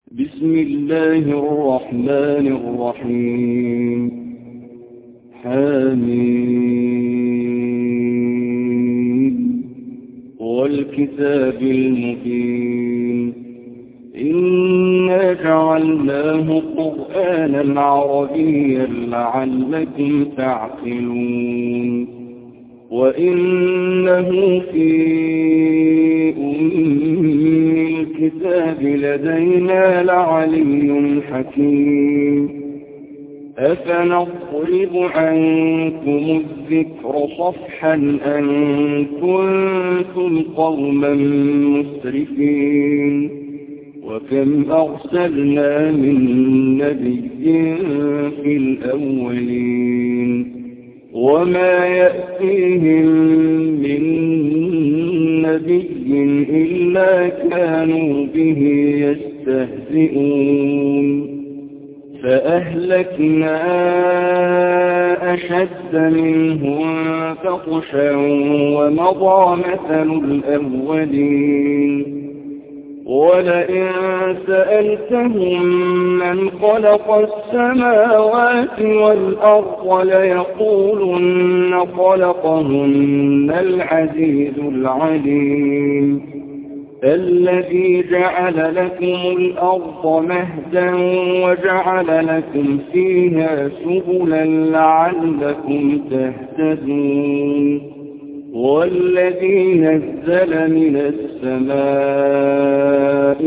بسم الله الرحمن الرحيم. حميم والكتاب المبين. إنا جعلناه قرآنا عربيا لعلكم تعقلون. وإنه في الكتاب لدينا لعلي حكيم. أفنضرب عنكم الذكر صفحا أن كنتم قوما مسرفين. وكم أرسلنا من نبي في الأولين وما يأتيهم من نبي إلا كانوا به يستهزئون. فأهلكنا أشد منهم بطشا ومضى مثل الأولين. ولئن سألتهم من خلق السماوات والأرض ليقولن خلقهن العزيز العليم الذي جعل لكم الأرض مهدا وجعل لكم فيها سبلا لعلكم تهتدون. والذي نزل من السماء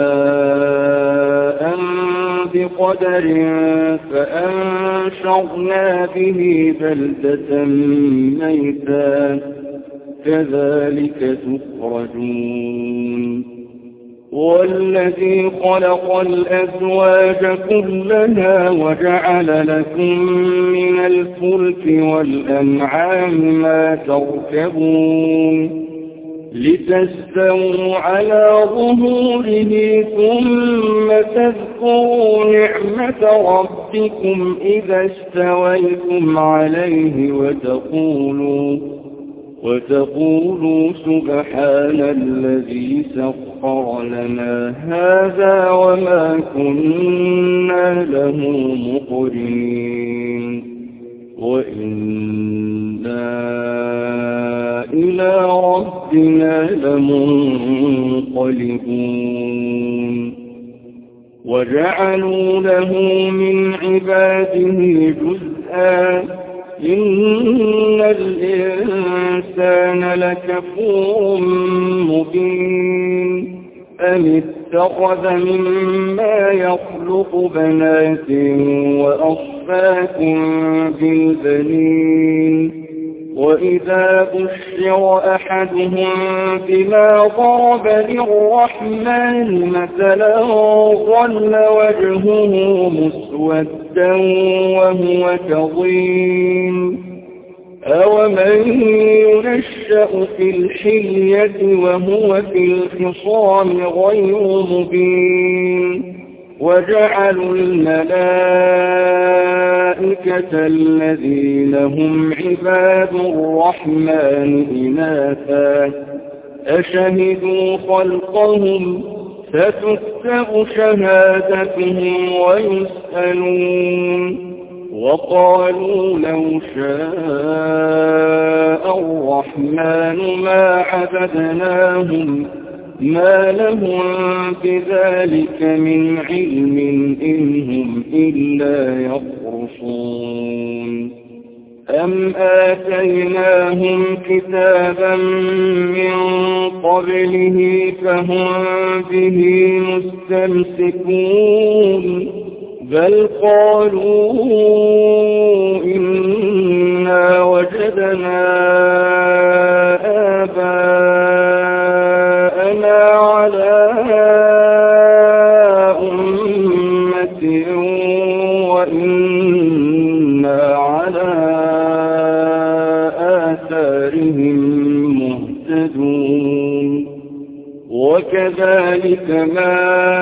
ماء بقدر فأنشرنا به بلدة ميتا كذلك تخرجون. والذي خلق الأزواج كلها وجعل لكم من الفلك والأنعام ما تركبون لتستووا على ظهوره ثم تذكروا نعمة ربكم إذا استويتم عليه وتقولوا سبحان الذي سخر لنا هذا وما كنا له مقرنين وإنا إلى ربنا لمنقلبون. وجعلوا له من عباده جزءا إن الإنسان لكفور مبين. أم اتخذ مما يخلق بنات وأصفاكم بالبنين. وإذا بشر أحدهم بما ضرب للرحمن مثلا ظل وجهه مسودا وهو كظيم. أومن ينشأ في الحلية وهو في الخصام غير مبين. وجعلوا الملائكة الذين هم عباد الرحمن إناثا أشهدوا خلقهم ستكتب شهادتهم ويسألون. وقالوا لو شاء الرحمن ما عبدناهم ما لهم بذلك من علم إن هم إلا يخرصون. أم آتيناهم كتابا من قبله فهم به مستمسكون بل قالوا إنا وجدنا آباءنا على أمة وإنا على آثارهم مهتدون. وكذلك ما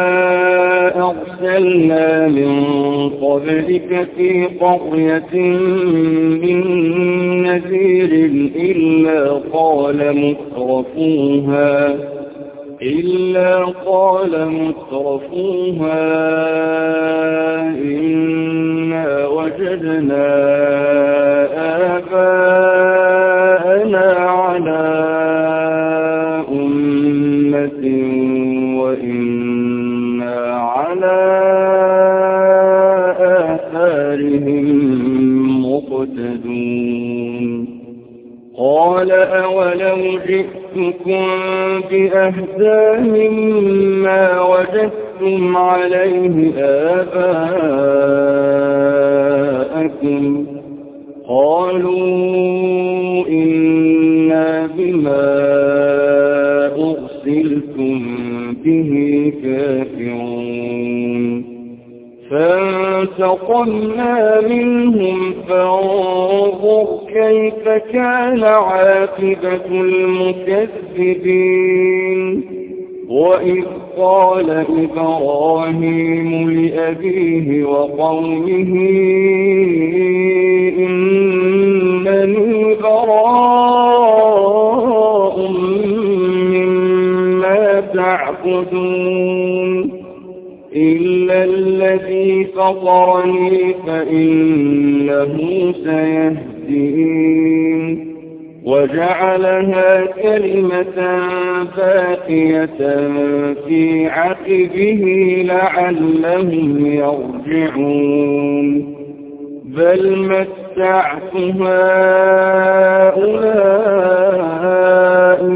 أرسلنا من قبلك في قرية من نذير إلا قال مترفوها إلا قال مترفوها إنا وجدنا آباءنا على أمة وإنا على آثارهم مقتدون قال أولو جئتكم بأهدى مما وجدتم عليه آباءكم قالوا إنا بما أرسلتم به كافرون فانتقمنا منهم فانظر كيف كان عاقبة المكذبين وإذ قال إبراهيم لأبيه وقومه إنني براء مما تعبدون إلا الذي فطرني فإنه سيهدين وجعلها كلمة باقية في عقبه لعلهم يرجعون بل متعت هؤلاء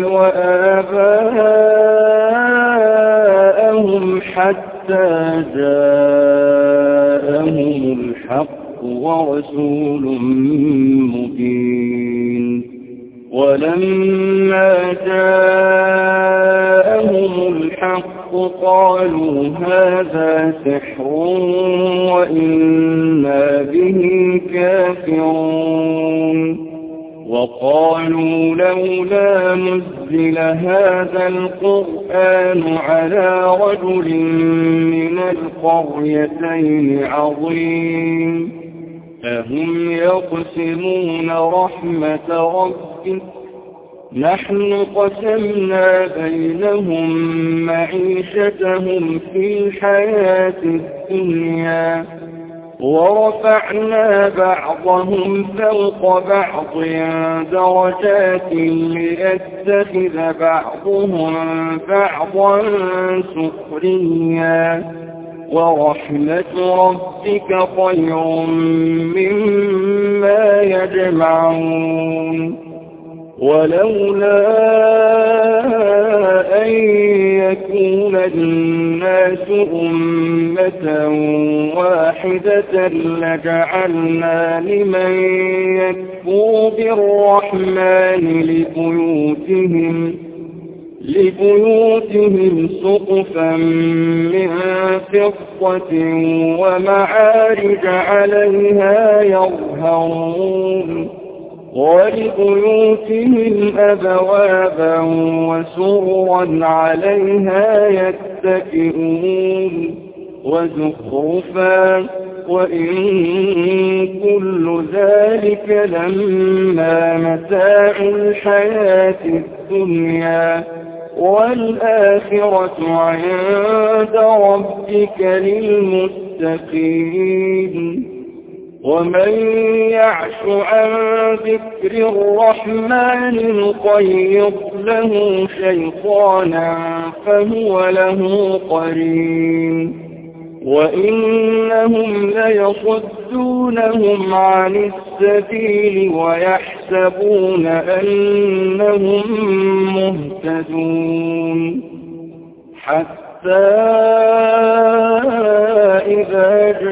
وآباءهم حتى جاءهم الحق ورسول مبين ولما جاءهم الحق قالوا هذا سحر وإنا به كافرون وقالوا لولا نزل هذا القرآن على رجل من القريتين عظيم أهم يقسمون رحمة ربك نحن قسمنا بينهم معيشتهم في الحياة الدنيا ورفعنا بعضهم فوق بعض درجات ليتخذ بعضهم بعضا سخريا ورحمة ربك خير مما يجمعون ولولا أن يكون الناس أمة واحدة لجعلنا لمن يكفر بالرحمن لبيوتهم سقفا من فضة ومعارج عليها يظهرون ولبيوتهم أبوابا وسررا عليها يتكئون وزخرفا وإن كل ذلك لما متاع الحياة الدنيا والآخرة عند ربك للمتقين ومن يعش عن ذكر الرحمن نقيض له شيطانا فهو له قرين وإنهم ليصدونهم عن السبيل ويحسبون أنهم مهتدون حتى إذا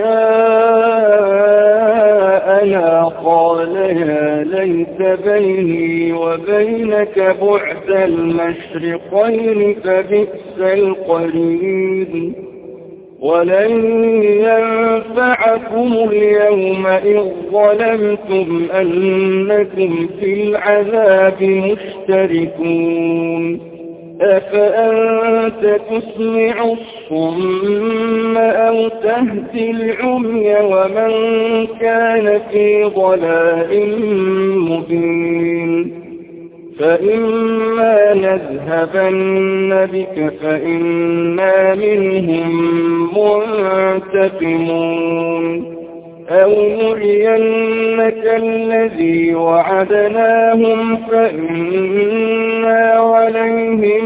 جاءنا قال يا ليت بيني وبينك بعد المشرقين فبئس القرين ولن ينفعكم اليوم إذ ظلمتم أنكم في العذاب مشتركون أفأنت تسمع الصم أو تهدي العمي ومن كان في ضلال مبين فإما نذهبن بك فإنا منهم منتقمون أو نرينك الذي وعدناهم فإنا عليهم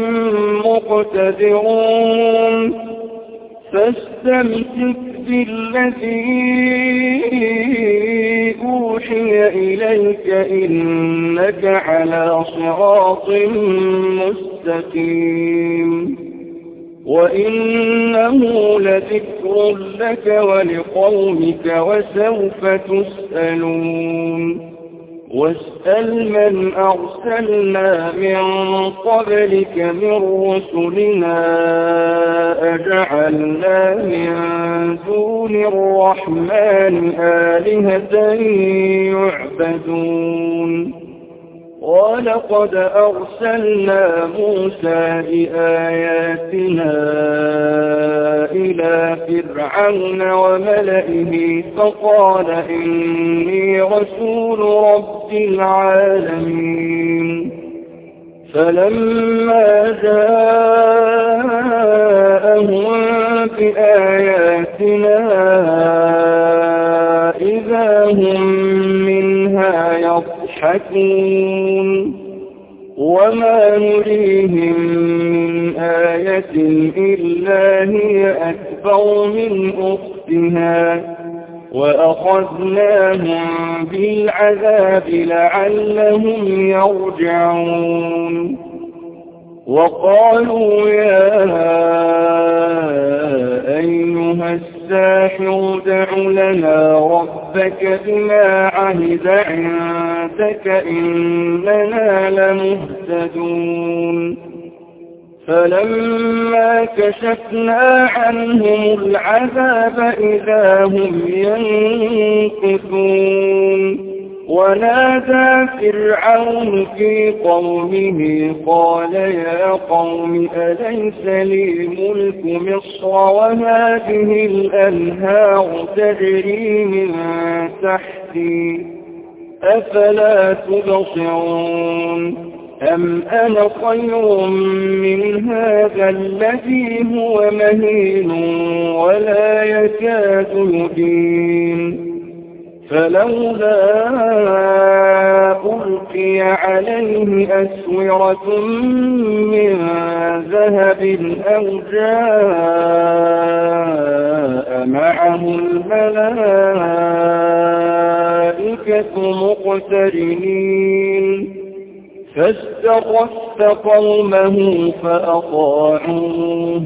مقتدرون فاستمسك بالذي أوحي إليك إنك على صراط مستقيم وإنه لذكر لك ولقومك وسوف تسألون واسأل من أرسلنا من قبلك من رسلنا أجعلنا من دون الرحمن آلهة يعبدون ولقد أرسلنا موسى بآياتنا إلى فرعون وملئه فقال إني رسول رب العالمين فلما جاءهم بآياتنا إذا هم منها يضحكون وما نريهم من آية إلا هي أكبر من أختها وأخذناهم بالعذاب لعلهم يرجعون وقالوا يا أيها الساحر ادع لنا ربك بما عهد عندك إننا لمهتدون فلما كشفنا عنهم العذاب إذا هم ينكثون ونادى فرعون في قومه قال يا قوم أليس لي ملك مصر وهذه الأنهار تجري من تحتي أفلا تبصرون أم أنا خير من هذا الذي هو مهين ولا يكاد يبين فلولا ألقي عليه أسورة من ذهب أو جاء معه الملائكة مقترنين فاستخف قومه فأطاعوه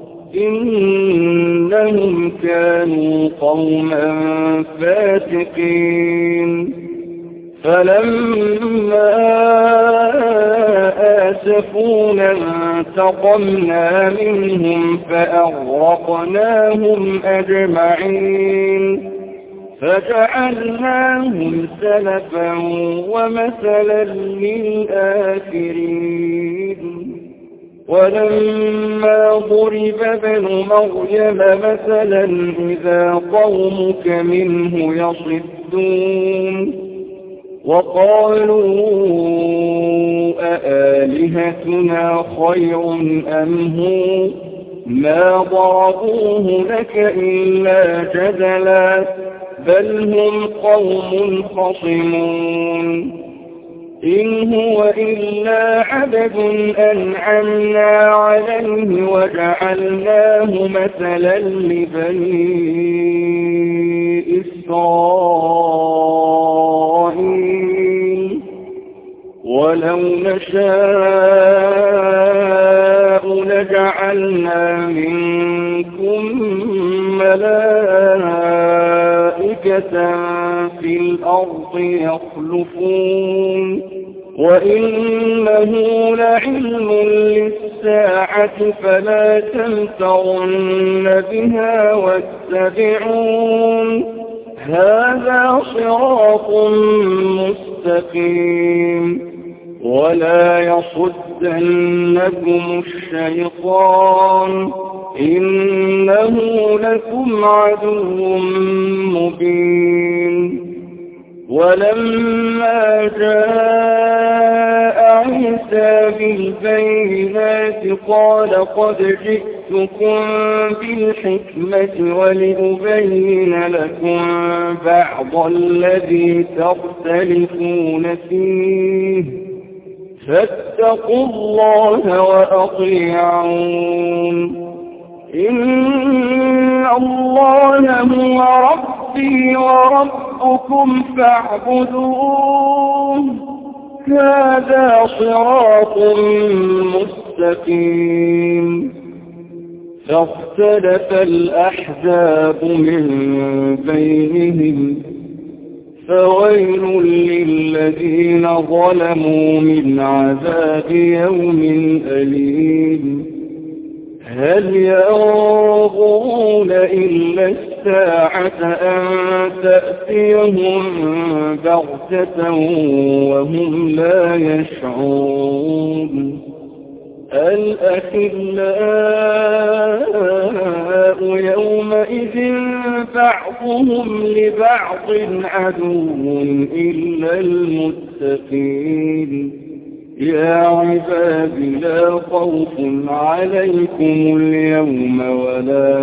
إنهم كانوا قوما فاسقين فلما آسفونا انتقمنا منهم فأغرقناهم أجمعين فجعلناهم سلفا ومثلا للآخرين ولما ضرب ابن مريم مثلا إذا قومك منه يصدون وقالوا أآلهتنا خير أم هو ما ضربوه لك إلا جدلا بل هم قوم خصمون إن هو إلا عبد أنعمنا عليه وجعلناه مثلا لبني إسرائيل ولو نشاء لجعلنا منكم ملائكة في الأرض يخلفون وإنه لعلم للساعة فلا تمترن بها واتبعون هذا صراط مستقيم ولا يصدنكم الشيطان إنه لكم عدو مبين ولما جاء عيسى بالبينات قال قد جئتكم بالحكمة ولأبين لكم بعض الذي تختلفون فيه فاتقوا الله وأطيعون إن الله هو ربي وربكم فاعبدوه هذا صراط مستقيم فاختلف الأحزاب من بينهم فويل للذين ظلموا من عذاب يوم أليم هل ينظرون إلا الساعة أن تأتيهم بغتة وهم لا يشعرون الأخلاء يومئذ بعضهم لبعض عدو إلا المتقين يا عباد لا خوف عليكم اليوم ولا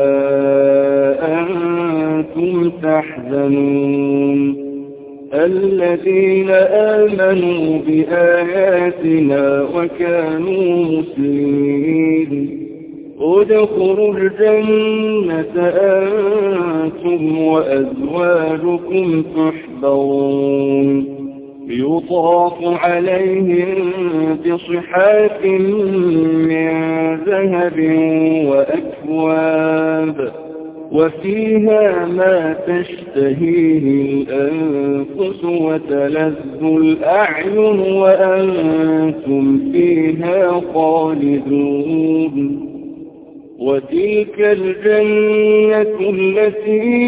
أنتم تحزنون الذين آمنوا بآياتنا وكانوا مسلمين ادخلوا الجنة أنتم وأزواجكم تحبرون يطاف عليهم بصحاف من ذهب وأكواب وفيها ما تشتهيه الأنفس وتلذ الأعين وأنتم فيها خالدون وتلك الجنة التي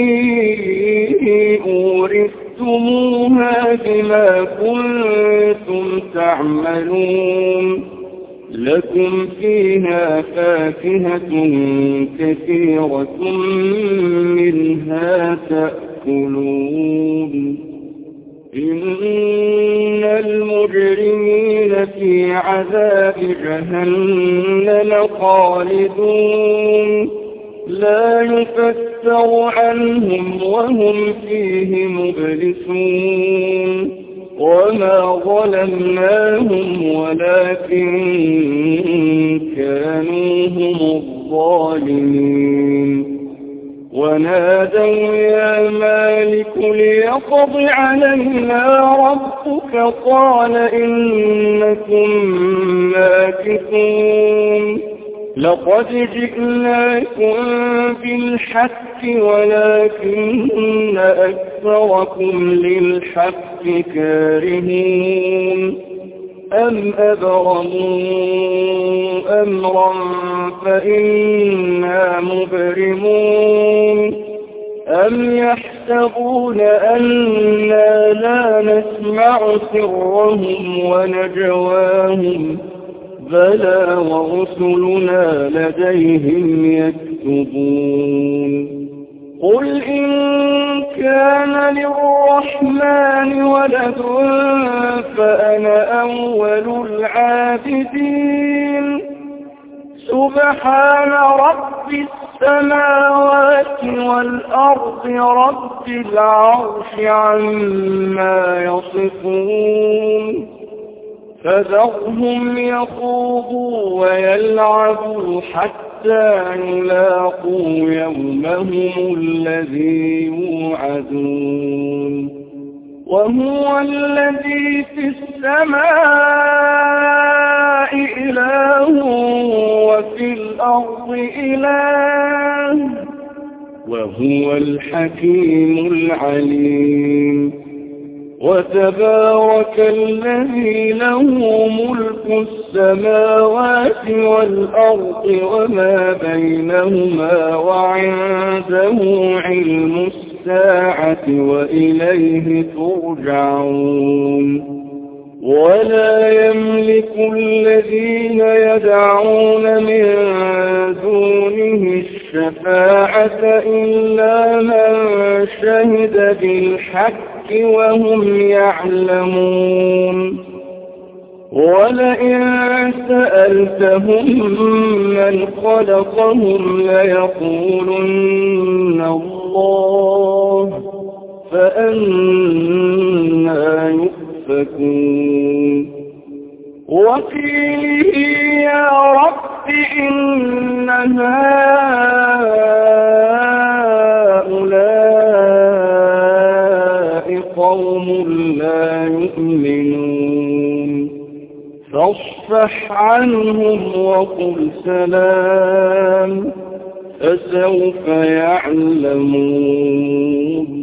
أورثتموها بما كنتم تعملون لكم فيها فاكهة كثيرة منها تأكلون إن المجرمين في عذاب جهنم خالدون لا يفتر عنهم وهم فيه مبلسون وما ظلمناهم ولكن كانوا هم الظالمين ونادوا يا مالك ليقض علينا ربك قال إنكم ماكثون لقد جئناكم بالحق ولكن أكثركم للحق كارهون أم أبرموا أمرا فإنا مبرمون أم يحسبون أنا لا نسمع سرهم ونجواهم بلى ورسلنا لديهم يكتبون قل إن كان للرحمن ولد فأنا أول العابدين سبحان رب السماوات والأرض رب العرش عما يصفون فذرهم يخوضوا ويلعبوا حتى يلاقوا يومهم الذي يوعدون وهو الذي في السماء إله وفي الأرض إله وهو الحكيم العليم وتبارك الذي له ملك السماوات والأرض وما بينهما وعنده علم الساعة وإليه ترجعون ولا يملك الذين يدعون من دونه الشفاعة إلا من شهد بالحق وهم يعلمون ولئن سألتهم من خلقهم ليقولن الله فأنى يؤفكون وقيله يا رب إن هؤلاء قوم لا يؤمنون فاصفح عنهم وقل سلام فسوف يعلمون